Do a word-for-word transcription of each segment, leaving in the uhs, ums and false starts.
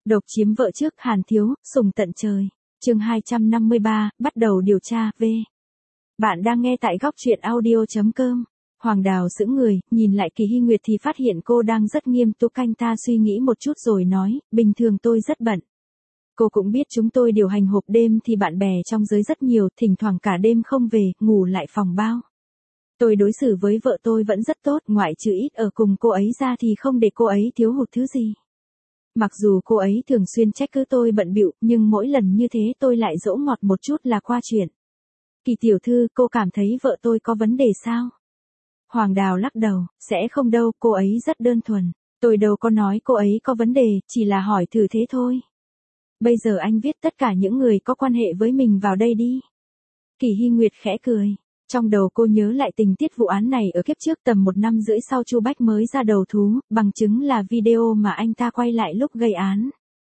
Độc chiếm vợ trước, Hàn Thiếu, sùng tận trời. Chương hai trăm năm mươi ba, bắt đầu điều tra, V. Bạn đang nghe tại góc truyện audio chấm com. Hoàng Đào sững người, nhìn lại Kỳ Hy Nguyệt thì phát hiện cô đang rất nghiêm túc. Anh ta suy nghĩ một chút rồi nói, bình thường tôi rất bận. Cô cũng biết chúng tôi điều hành hộp đêm thì bạn bè trong giới rất nhiều, thỉnh thoảng cả đêm không về, ngủ lại phòng bao. Tôi đối xử với vợ tôi vẫn rất tốt, ngoại trừ ít ở cùng cô ấy ra thì không để cô ấy thiếu hụt thứ gì. Mặc dù cô ấy thường xuyên trách cứ tôi bận bịu, nhưng mỗi lần như thế tôi lại dỗ ngọt một chút là qua chuyện. Kỳ tiểu thư, cô cảm thấy vợ tôi có vấn đề sao? Hoàng Đào lắc đầu, sẽ không đâu, cô ấy rất đơn thuần. Tôi đâu có nói cô ấy có vấn đề, chỉ là hỏi thử thế thôi. Bây giờ anh viết tất cả những người có quan hệ với mình vào đây đi. Kỳ Hy Nguyệt khẽ cười. Trong đầu cô nhớ lại tình tiết vụ án này ở kiếp trước, tầm một năm rưỡi sau Chu Bách mới ra đầu thú, bằng chứng là video mà anh ta quay lại lúc gây án.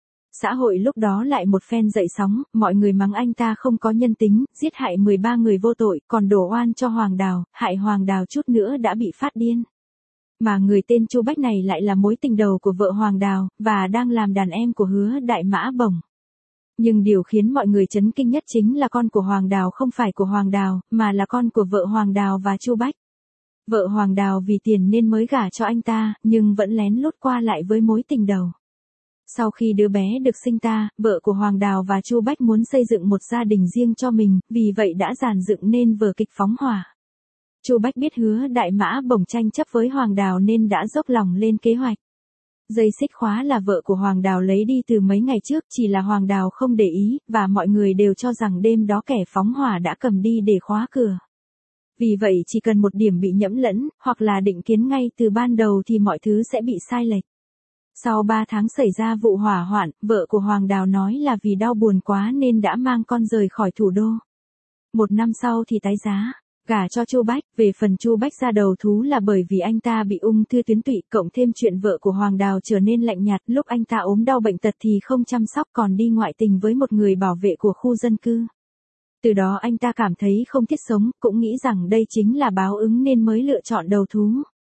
Xã hội lúc đó lại một phen dậy sóng, mọi người mắng anh ta không có nhân tính, giết hại mười ba người vô tội, còn đổ oan cho Hoàng Đào, hại Hoàng Đào chút nữa đã bị phát điên. Mà người tên Chu Bách này lại là mối tình đầu của vợ Hoàng Đào, và đang làm đàn em của Hứa Đại Mã Bổng. Nhưng điều khiến mọi người chấn kinh nhất chính là con của Hoàng Đào không phải của Hoàng Đào, mà là con của vợ Hoàng Đào và Chu Bách. Vợ Hoàng Đào vì tiền nên mới gả cho anh ta, nhưng vẫn lén lút qua lại với mối tình đầu. Sau khi đứa bé được sinh ra, vợ của Hoàng Đào và Chu Bách muốn xây dựng một gia đình riêng cho mình, vì vậy đã dàn dựng nên vở kịch phóng hỏa. Chu Bách biết Hứa Đại Mã Bổng tranh chấp với Hoàng Đào nên đã dốc lòng lên kế hoạch. Dây xích khóa là vợ của Hoàng Đào lấy đi từ mấy ngày trước, chỉ là Hoàng Đào không để ý, và mọi người đều cho rằng đêm đó kẻ phóng hỏa đã cầm đi để khóa cửa. Vì vậy chỉ cần một điểm bị nhẫm lẫn, hoặc là định kiến ngay từ ban đầu thì mọi thứ sẽ bị sai lệch. Sau ba tháng xảy ra vụ hỏa hoạn, vợ của Hoàng Đào nói là vì đau buồn quá nên đã mang con rời khỏi thủ đô. Một năm sau thì tái giá. Gả cho Chu Bách. Về phần Chu Bách ra đầu thú là bởi vì anh ta bị ung thư tuyến tụy, cộng thêm chuyện vợ của Hoàng Đào trở nên lạnh nhạt, lúc anh ta ốm đau bệnh tật thì không chăm sóc, còn đi ngoại tình với một người bảo vệ của khu dân cư. Từ đó anh ta cảm thấy không thiết sống, cũng nghĩ rằng đây chính là báo ứng nên mới lựa chọn đầu thú.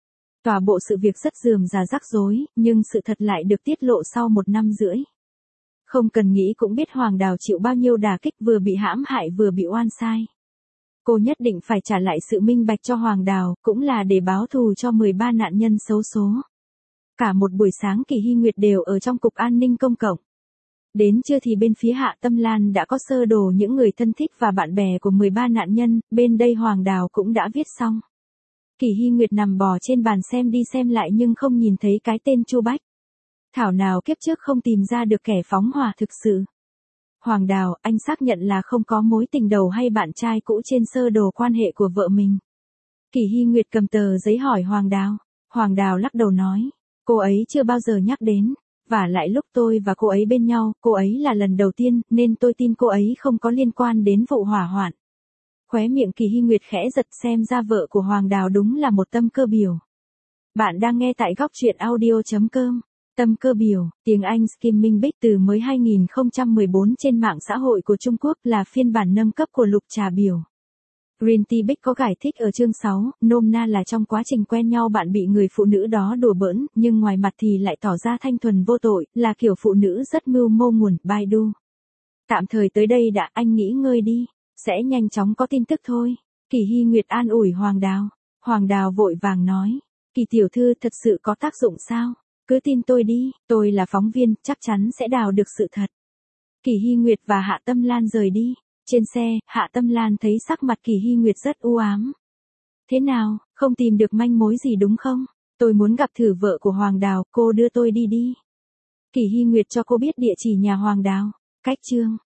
Tòa bộ sự việc rất rườm rà rắc rối, nhưng sự thật lại được tiết lộ sau một năm rưỡi. Không cần nghĩ cũng biết Hoàng Đào chịu bao nhiêu đả kích, vừa bị hãm hại vừa bị oan sai. Cô nhất định phải trả lại sự minh bạch cho Hoàng Đào, cũng là để báo thù cho mười ba nạn nhân xấu số. Cả một buổi sáng Kỳ Hy Nguyệt đều ở trong cục an ninh công cộng. Đến trưa thì bên phía Hạ Tâm Lan đã có sơ đồ những người thân thích và bạn bè của mười ba nạn nhân, bên đây Hoàng Đào cũng đã viết xong. Kỳ Hy Nguyệt nằm bò trên bàn xem đi xem lại nhưng không nhìn thấy cái tên Chu Bách. Thảo nào kiếp trước không tìm ra được kẻ phóng hỏa thực sự. Hoàng Đào, anh xác nhận là không có mối tình đầu hay bạn trai cũ trên sơ đồ quan hệ của vợ mình. Kỳ Hy Nguyệt cầm tờ giấy hỏi Hoàng Đào. Hoàng Đào lắc đầu nói, cô ấy chưa bao giờ nhắc đến. Và lại lúc tôi và cô ấy bên nhau, cô ấy là lần đầu tiên, nên tôi tin cô ấy không có liên quan đến vụ hỏa hoạn. Khóe miệng Kỳ Hy Nguyệt khẽ giật, xem ra vợ của Hoàng Đào đúng là một tâm cơ biểu. Bạn đang nghe tại góc truyện audio chấm com. Tâm cơ biểu, tiếng Anh Skimming Bích từ mới hai nghìn không trăm mười bốn trên mạng xã hội của Trung Quốc, là phiên bản nâng cấp của lục trà biểu. Green Tea Bích có giải thích ở chương sáu, nôm na là trong quá trình quen nhau bạn bị người phụ nữ đó đùa bỡn, nhưng ngoài mặt thì lại tỏ ra thanh thuần vô tội, là kiểu phụ nữ rất mưu mô nguồn, Baidu. Tạm thời tới đây đã, anh nghỉ ngơi đi, sẽ nhanh chóng có tin tức thôi. Kỳ Hy Nguyệt an ủi Hoàng Đào. Hoàng Đào vội vàng nói, Kỳ tiểu thư thật sự có tác dụng sao? Cứ tin tôi đi, tôi là phóng viên, chắc chắn sẽ đào được sự thật. Kỳ Hy Nguyệt và Hạ Tâm Lan rời đi. Trên xe, Hạ Tâm Lan thấy sắc mặt Kỳ Hy Nguyệt rất u ám. Thế nào, không tìm được manh mối gì đúng không? Tôi muốn gặp thử vợ của Hoàng Đào, cô đưa tôi đi đi. Kỳ Hy Nguyệt cho cô biết địa chỉ nhà Hoàng Đào. Cách chương